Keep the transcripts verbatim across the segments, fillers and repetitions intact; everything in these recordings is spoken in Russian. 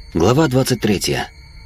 Глава двадцать третья.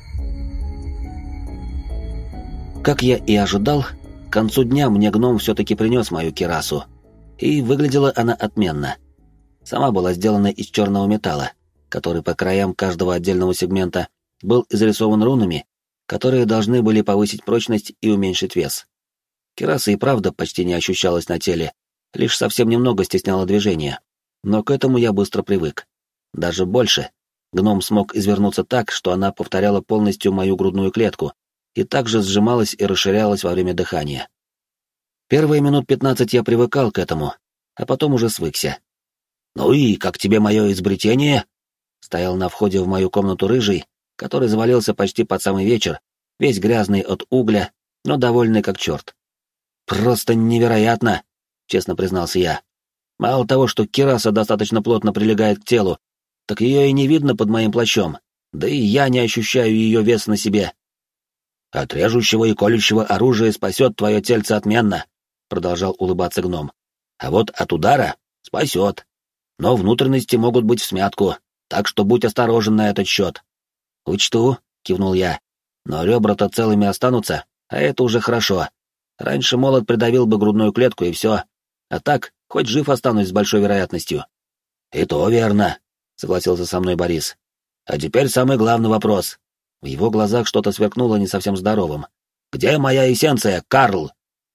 Как я и ожидал, к концу дня мне гном все-таки принес мою кирасу, и выглядела она отменно. Сама была сделана из черного металла, который по краям каждого отдельного сегмента был изрисован рунами, которые должны были повысить прочность и уменьшить вес. Кираса и правда почти не ощущалась на теле, лишь совсем немного стесняла движение, но к этому я быстро привык. Даже больше. Гном смог извернуться так, что она повторяла полностью мою грудную клетку и также сжималась и расширялась во время дыхания. Первые минут пятнадцать я привыкал к этому, а потом уже свыкся. «Ну и как тебе мое изобретение?» Стоял на входе в мою комнату рыжий, который завалился почти под самый вечер, весь грязный от угля, но довольный как черт. «Просто невероятно!» — честно признался я. «Мало того, что кираса достаточно плотно прилегает к телу, так ее и не видно под моим плащом, да и я не ощущаю ее вес на себе». «От режущего и колющего оружия спасет твое тельце отменно», — продолжал улыбаться гном. «А вот от удара спасет. Но внутренности могут быть всмятку, так что будь осторожен на этот счет». «Учту», — кивнул я. «Но ребра-то целыми останутся, а это уже хорошо. Раньше молот придавил бы грудную клетку и все. А так, хоть жив останусь с большой вероятностью». «И то верно», — согласился со мной Борис. «А теперь самый главный вопрос». В его глазах что-то сверкнуло не совсем здоровым. «Где моя эссенция, Карл?»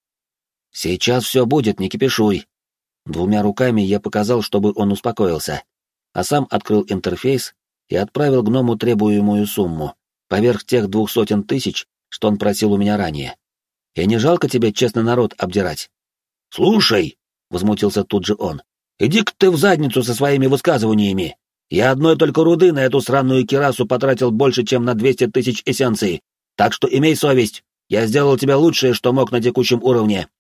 «Сейчас все будет, не кипишуй». Двумя руками я показал, чтобы он успокоился, а сам открыл интерфейс и отправил гному требуемую сумму, поверх тех двух сотен тысяч, что он просил у меня ранее. «И не жалко тебе честный народ обдирать?» «Слушай», — возмутился тут же он, — «иди-ка ты в задницу со своими высказываниями. Я одной только руды на эту сраную кирасу потратил больше, чем на двести тысяч эссенций, так что имей совесть, я сделал тебе лучшее, что мог на текущем уровне.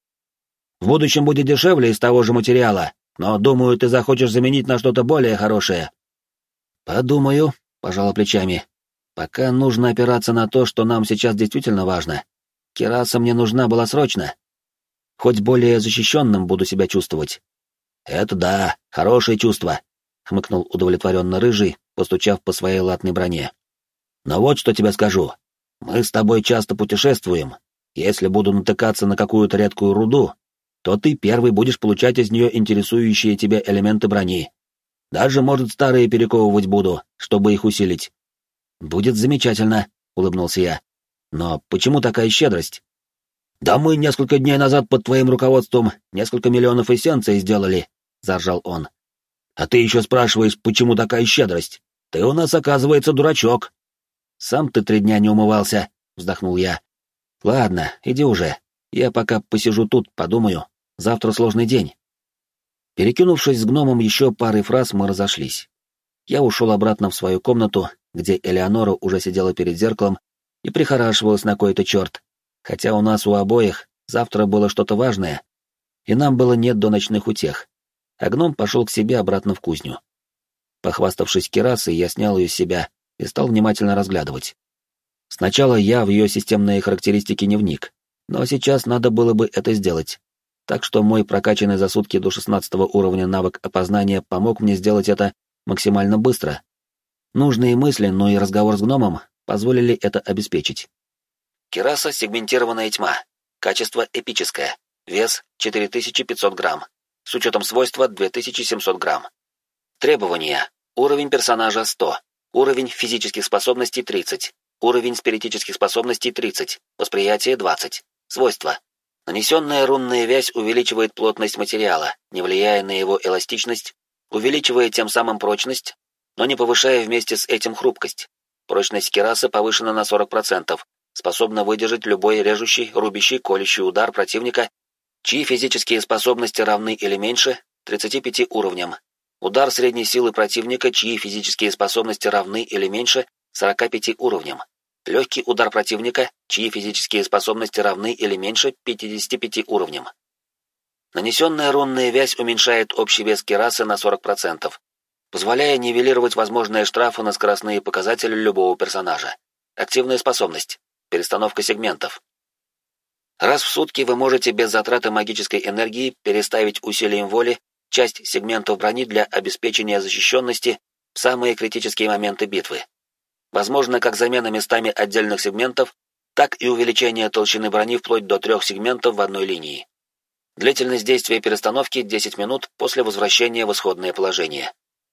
В будущем будет дешевле из того же материала, но, думаю, ты захочешь заменить на что-то более хорошее». «Подумаю», — пожала плечами. «Пока нужно опираться на то, что нам сейчас действительно важно. Кираса мне нужна была срочно. Хоть более защищенным буду себя чувствовать». «Это да, хорошее чувство», — хмыкнул удовлетворенно рыжий, постучав по своей латной броне. «Но вот что тебе скажу. Мы с тобой часто путешествуем. Если буду натыкаться на какую-то редкую руду, то ты первый будешь получать из нее интересующие тебя элементы брони. Даже, может, старые перековывать буду, чтобы их усилить». «Будет замечательно», — улыбнулся я. «Но почему такая щедрость?» «Да мы несколько дней назад под твоим руководством несколько миллионов эссенций сделали», — заржал он. «А ты еще спрашиваешь, почему такая щедрость? Ты у нас, оказывается, дурачок». «Сам ты три дня не умывался», — вздохнул я. «Ладно, иди уже. Я пока посижу тут, подумаю. Завтра сложный день». Перекинувшись с гномом еще парой фраз, мы разошлись. Я ушел обратно в свою комнату, где Элеонора уже сидела перед зеркалом и прихорашивалась на кой-то черт, хотя у нас у обоих завтра было что-то важное, и нам было нет до ночных утех. А гном пошел к себе обратно в кузню. Похваставшись кирасой, я снял ее с себя и стал внимательно разглядывать. Сначала я в ее системные характеристики не вник, но сейчас надо было бы это сделать. Так что мой прокачанный за сутки до шестнадцатого уровня навык опознания помог мне сделать это максимально быстро. Нужные мысли, но и разговор с гномом позволили это обеспечить. Кираса сегментированная тьма. Качество эпическое. Вес четыре тысячи пятьсот грамм. С учетом свойства две тысячи семьсот грамм. Требования. Уровень персонажа сто. Уровень физических способностей тридцать. Уровень спиритических способностей тридцать. Восприятие двадцать. Свойства. Нанесенная рунная вязь увеличивает плотность материала, не влияя на его эластичность, увеличивая тем самым прочность, но не повышая вместе с этим хрупкость. Прочность кирасы повышена на сорок процентов, способна выдержать любой режущий, рубящий, колющий удар противника, чьи физические способности равны или меньше тридцати пяти уровням. Удар средней силы противника, чьи физические способности равны или меньше сорока пяти уровням. Легкий удар противника, чьи физические способности равны или меньше пятидесяти пяти уровням. Нанесенная рунная вязь уменьшает общий вес кирасы на сорок процентов, позволяя нивелировать возможные штрафы на скоростные показатели любого персонажа. Активная способность. Перестановка сегментов. Раз в сутки вы можете без затраты магической энергии переставить усилием воли часть сегментов брони для обеспечения защищенности в самые критические моменты битвы. Возможно как замена местами отдельных сегментов, так и увеличение толщины брони вплоть до трех сегментов в одной линии. Длительность действия перестановки десять минут после возвращения в исходное положение.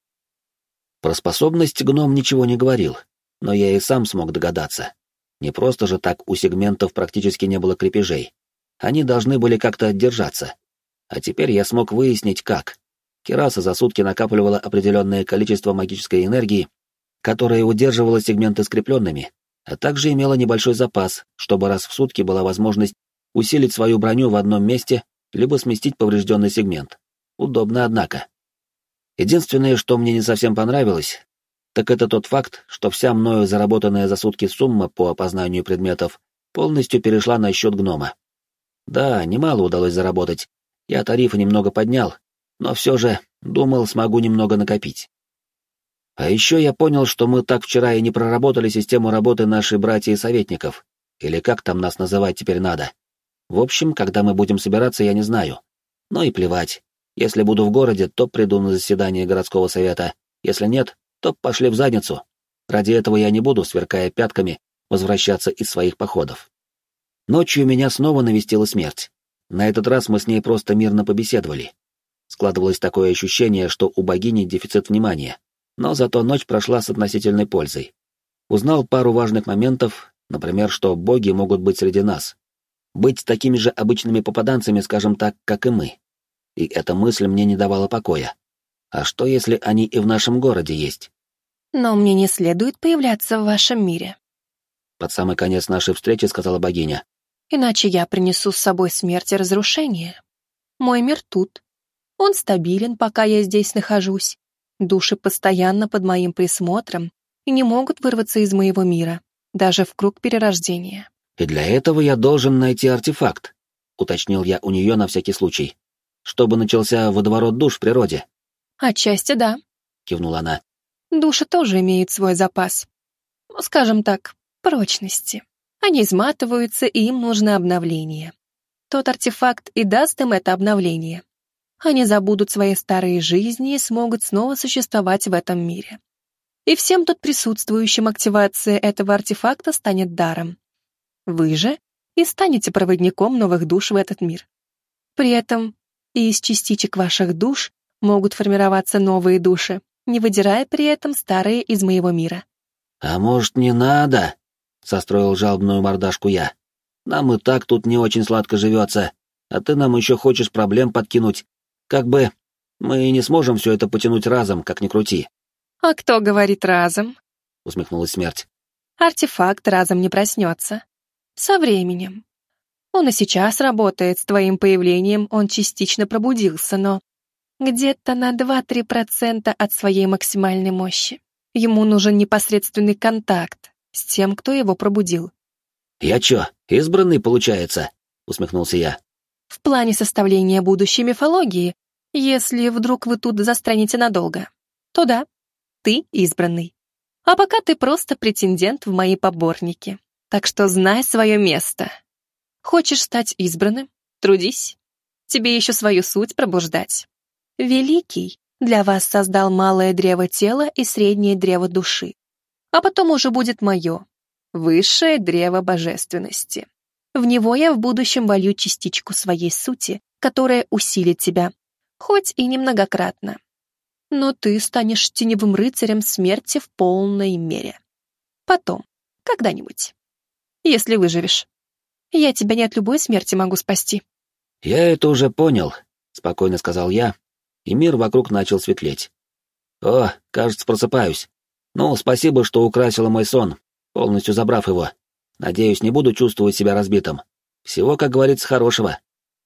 Про способность гном ничего не говорил, но я и сам смог догадаться. Не просто же так у сегментов практически не было крепежей. Они должны были как-то держаться. А теперь я смог выяснить, как. Кираса за сутки накапливала определенное количество магической энергии, которая удерживала сегменты скрепленными, а также имела небольшой запас, чтобы раз в сутки была возможность усилить свою броню в одном месте, либо сместить поврежденный сегмент. Удобно, однако. Единственное, что мне не совсем понравилось, так это тот факт, что вся мною заработанная за сутки сумма по опознанию предметов полностью перешла на счет гнома. Да, немало удалось заработать, я тарифы немного поднял, но все же думал, смогу немного накопить. А еще я понял, что мы так вчера и не проработали систему работы нашей братьев-советников, или как там нас называть теперь надо. В общем, когда мы будем собираться, я не знаю. Но и плевать. Если буду в городе, то приду на заседание городского совета. Если нет, то пошли в задницу. Ради этого я не буду, сверкая пятками, возвращаться из своих походов. Ночью меня снова навестила смерть. На этот раз мы с ней просто мирно побеседовали. Складывалось такое ощущение, что у богини дефицит внимания. Но зато ночь прошла с относительной пользой. Узнал пару важных моментов, например, что боги могут быть среди нас. Быть такими же обычными попаданцами, скажем так, как и мы. И эта мысль мне не давала покоя. А что, если они и в нашем городе есть? Но мне не следует появляться в вашем мире. Под самый конец нашей встречи сказала богиня. Иначе я принесу с собой смерть и разрушение. Мой мир тут. Он стабилен, пока я здесь нахожусь. Души постоянно под моим присмотром и не могут вырваться из моего мира, даже в круг перерождения. «И для этого я должен найти артефакт», — уточнил я у нее на всякий случай, «чтобы начался водоворот душ в природе». «Отчасти да», — кивнула она. «Души тоже имеют свой запас. Скажем так, прочности. Они изматываются, и им нужно обновление. Тот артефакт и даст им это обновление. Они забудут свои старые жизни и смогут снова существовать в этом мире. И всем тут присутствующим активация этого артефакта станет даром. Вы же и станете проводником новых душ в этот мир. При этом и из частичек ваших душ могут формироваться новые души, не выдирая при этом старые из моего мира». «А может, не надо?» — состроил жалобную мордашку я. «Нам и так тут не очень сладко живется, а ты нам еще хочешь проблем подкинуть. Как бы мы и не сможем все это потянуть разом, как ни крути». «А кто говорит разом?» — усмехнулась смерть. «Артефакт разом не проснется. Со временем. Он и сейчас работает, с твоим появлением он частично пробудился, но где-то на два-три процента от своей максимальной мощи. Ему нужен непосредственный контакт с тем, кто его пробудил». «Я чё, избранный, получается?» — усмехнулся я. «В плане составления будущей мифологии, если вдруг вы тут застрянете надолго, то да, ты избранный. А пока ты просто претендент в мои поборники. Так что знай свое место. Хочешь стать избранным? Трудись. Тебе еще свою суть пробуждать. Великий для вас создал малое древо тела и среднее древо души. А потом уже будет мое, высшее древо божественности. В него я в будущем волью частичку своей сути, которая усилит тебя, хоть и немногократно. Но ты станешь теневым рыцарем смерти в полной мере. Потом, когда-нибудь. Если выживешь. Я тебя не от любой смерти могу спасти». «Я это уже понял», — спокойно сказал я, и мир вокруг начал светлеть. «О, кажется, просыпаюсь. Ну, спасибо, что украсила мой сон, полностью забрав его. Надеюсь, не буду чувствовать себя разбитым. Всего, как говорится, хорошего».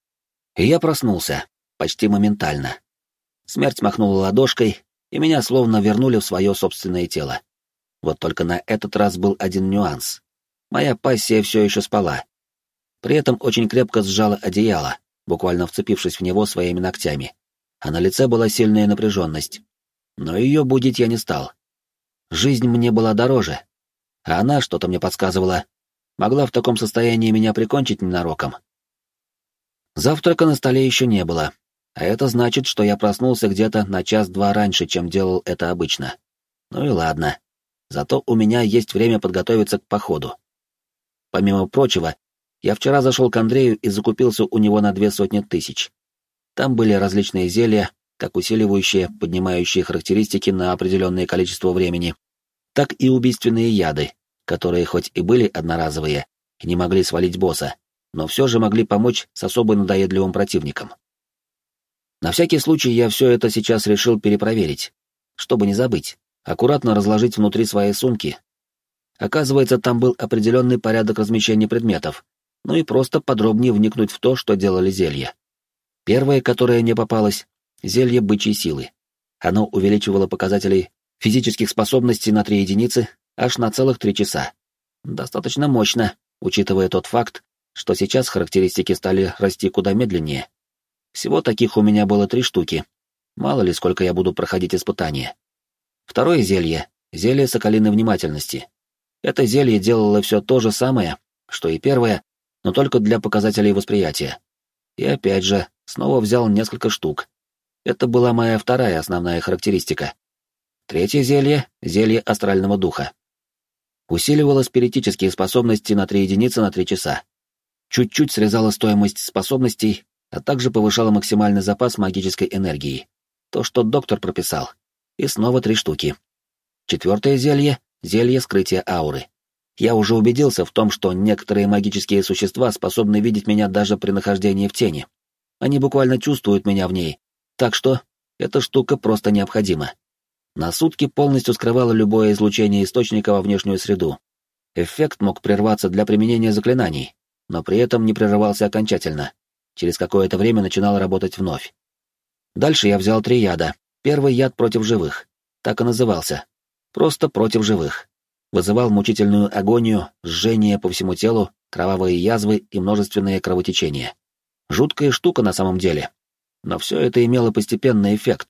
И я проснулся, почти моментально. Смерть махнула ладошкой, и меня словно вернули в свое собственное тело. Вот только на этот раз был один нюанс. Моя пассия все еще спала. При этом очень крепко сжала одеяло, буквально вцепившись в него своими ногтями. А на лице была сильная напряженность. Но ее будить я не стал. Жизнь мне была дороже. А она, что-то мне подсказывала, могла в таком состоянии меня прикончить ненароком. Завтрака на столе еще не было, а это значит, что я проснулся где-то на час-два раньше, чем делал это обычно. Ну и ладно. Зато у меня есть время подготовиться к походу. Помимо прочего, я вчера зашел к Андрею и закупился у него на две сотни тысяч. Там были различные зелья, как усиливающие, поднимающие характеристики на определенное количество времени, так и убийственные яды, которые хоть и были одноразовые и не могли свалить босса, но все же могли помочь с особо надоедливым противником. На всякий случай я все это сейчас решил перепроверить, чтобы не забыть, аккуратно разложить внутри своей сумки. Оказывается, там был определенный порядок размещения предметов, ну и просто подробнее вникнуть в то, что делали зелья. Первое, которое мне попалось — зелье бычьей силы. Оно увеличивало показатели физических способностей на три единицы аж на целых три часа. Достаточно мощно, учитывая тот факт, что сейчас характеристики стали расти куда медленнее. Всего таких у меня было три штуки. Мало ли, сколько я буду проходить испытания. Второе зелье — зелье соколиной внимательности. Это зелье делало все то же самое, что и первое, но только для показателей восприятия. И опять же, снова взял несколько штук. Это была моя вторая основная характеристика. Третье зелье — зелье астрального духа. Усиливало спиритические способности на три единицы на три часа. Чуть-чуть срезало стоимость способностей, а также повышало максимальный запас магической энергии. То, что доктор прописал. И снова три штуки. Четвертое зелье — зелье скрытия ауры. Я уже убедился в том, что некоторые магические существа способны видеть меня даже при нахождении в тени. Они буквально чувствуют меня в ней, так что эта штука просто необходима. На сутки полностью скрывала любое излучение источника во внешнюю среду. Эффект мог прерваться для применения заклинаний, но при этом не прерывался окончательно. Через какое-то время начинал работать вновь. Дальше я взял три яда. Первый яд против живых. Так и назывался. Просто против живых. Вызывал мучительную агонию, жжение по всему телу, кровавые язвы и множественные кровотечения. Жуткая штука на самом деле. Но все это имело постепенный эффект.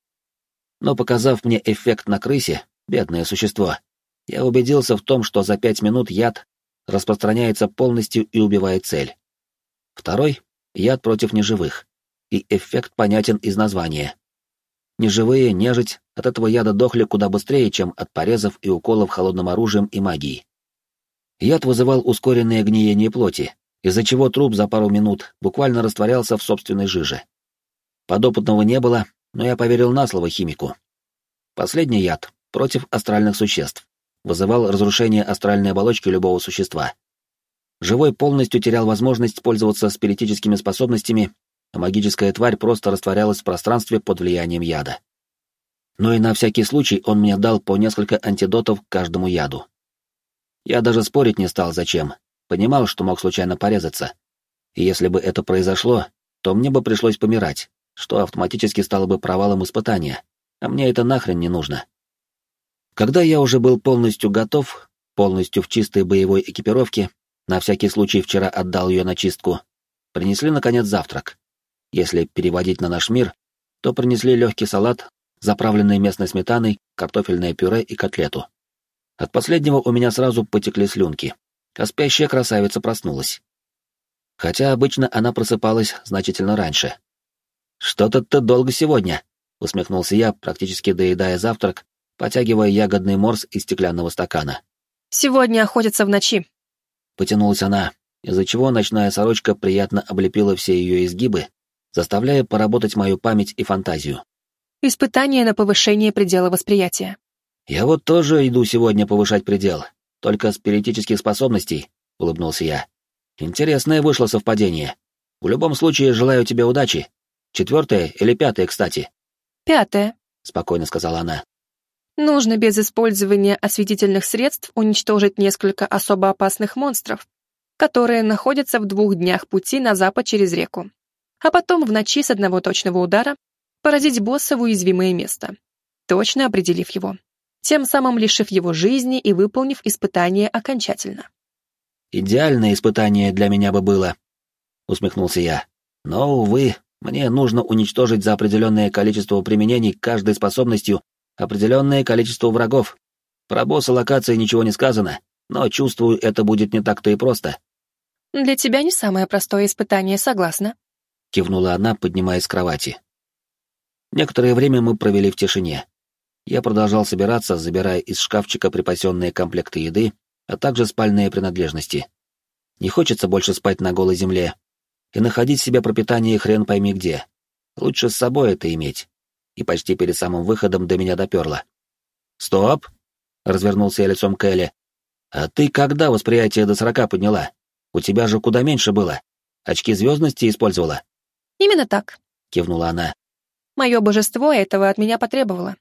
Но показав мне эффект на крысе, бедное существо, я убедился в том, что за пять минут яд распространяется полностью и убивает цель. Второй — яд против неживых. И эффект понятен из названия. Неживые, нежить, от этого яда дохли куда быстрее, чем от порезов и уколов холодным оружием и магией. Яд вызывал ускоренное гниение плоти, из-за чего труп за пару минут буквально растворялся в собственной жиже. Подопытного не было, но я поверил на слово химику. Последний яд против астральных существ. Вызывал разрушение астральной оболочки любого существа. Живой полностью терял возможность пользоваться спиритическими способностями, а магическая тварь просто растворялась в пространстве под влиянием яда. Но и на всякий случай он мне дал по несколько антидотов к каждому яду. Я даже спорить не стал зачем, понимал, что мог случайно порезаться. И если бы это произошло, то мне бы пришлось помирать, что автоматически стало бы провалом испытания, а мне это нахрен не нужно. Когда я уже был полностью готов, полностью в чистой боевой экипировке, на всякий случай вчера отдал ее на чистку, принесли, наконец, завтрак. Если переводить на наш мир, то принесли легкий салат, заправленный местной сметаной, картофельное пюре и котлету. От последнего у меня сразу потекли слюнки, а спящая красавица проснулась. Хотя обычно она просыпалась значительно раньше. «Что-то ты долго сегодня», — усмехнулся я, практически доедая завтрак, потягивая ягодный морс из стеклянного стакана. «Сегодня охотятся в ночи», — потянулась она, из-за чего ночная сорочка приятно облепила все ее изгибы, заставляя поработать мою память и фантазию. «Испытание на повышение предела восприятия». «Я вот тоже иду сегодня повышать предел, только спиритических способностей», — улыбнулся я. «Интересное вышло совпадение. В любом случае, желаю тебе удачи. Четвертое или пятое, кстати?» «Пятое», — спокойно сказала она. «Нужно без использования осветительных средств уничтожить несколько особо опасных монстров, которые находятся в двух днях пути на запад через реку. А потом в ночи с одного точного удара поразить босса в уязвимое место, точно определив его, тем самым лишив его жизни и выполнив испытание окончательно». «Идеальное испытание для меня бы было», — усмехнулся я. «Но, увы, мне нужно уничтожить за определенное количество применений каждой способностью определенное количество врагов. Про босса локации ничего не сказано, но чувствую, это будет не так-то и просто». «Для тебя не самое простое испытание, согласна», — кивнула она, поднимаясь с кровати. Некоторое время мы провели в тишине. Я продолжал собираться, забирая из шкафчика припасенные комплекты еды, а также спальные принадлежности. Не хочется больше спать на голой земле и находить себе пропитание хрен пойми где. Лучше с собой это иметь. И почти перед самым выходом до меня доперло. «Стоп!» — развернулся я лицом к Элли. «А ты когда восприятие до сорока подняла? У тебя же куда меньше было. Очки звездности использовала?» «Именно так», — кивнула она. «Мое божество этого от меня потребовало.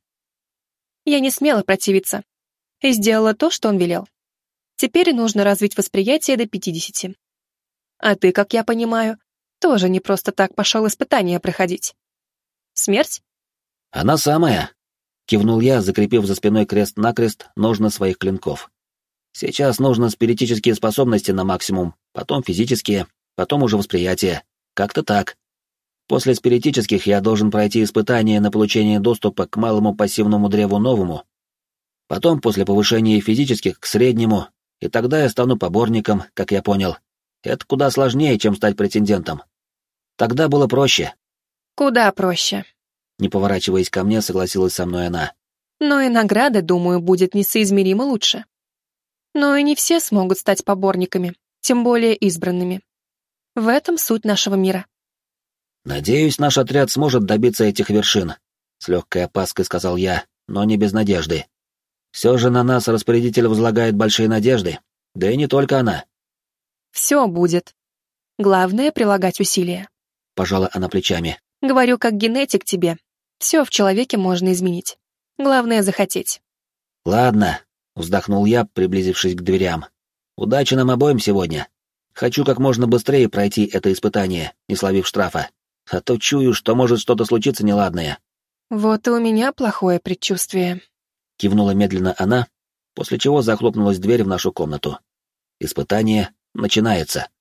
Я не смела противиться и сделала то, что он велел. Теперь нужно развить восприятие до пятидесяти. А ты, как я понимаю, тоже не просто так пошел испытания проходить. Смерть?» «Она самая», — кивнул я, закрепив за спиной крест-накрест ножны своих клинков. «Сейчас нужно спиритические способности на максимум, потом физические, потом уже восприятие. Как-то так. После спиритических я должен пройти испытание на получение доступа к малому пассивному древу новому, потом после повышения физических к среднему, и тогда я стану поборником, как я понял. Это куда сложнее, чем стать претендентом. Тогда было проще». «Куда проще», — не поворачиваясь ко мне, согласилась со мной она. «но и награда, думаю, будет несоизмеримо лучше. Но и не все смогут стать поборниками, тем более избранными. В этом суть нашего мира». «Надеюсь, наш отряд сможет добиться этих вершин», — с легкой опаской сказал я, но не без надежды. «Все же на нас распорядитель возлагает большие надежды, да и не только она». «Все будет. Главное — прилагать усилия», — пожала она плечами. «Говорю, как генетик тебе. Все в человеке можно изменить. Главное — захотеть». «Ладно», — вздохнул я, приблизившись к дверям. «Удачи нам обоим сегодня. Хочу как можно быстрее пройти это испытание, не словив штрафа. А то чую, что может что-то случиться неладное». «Вот и у меня плохое предчувствие», — кивнула медленно она, после чего захлопнулась дверь в нашу комнату. «Испытание начинается».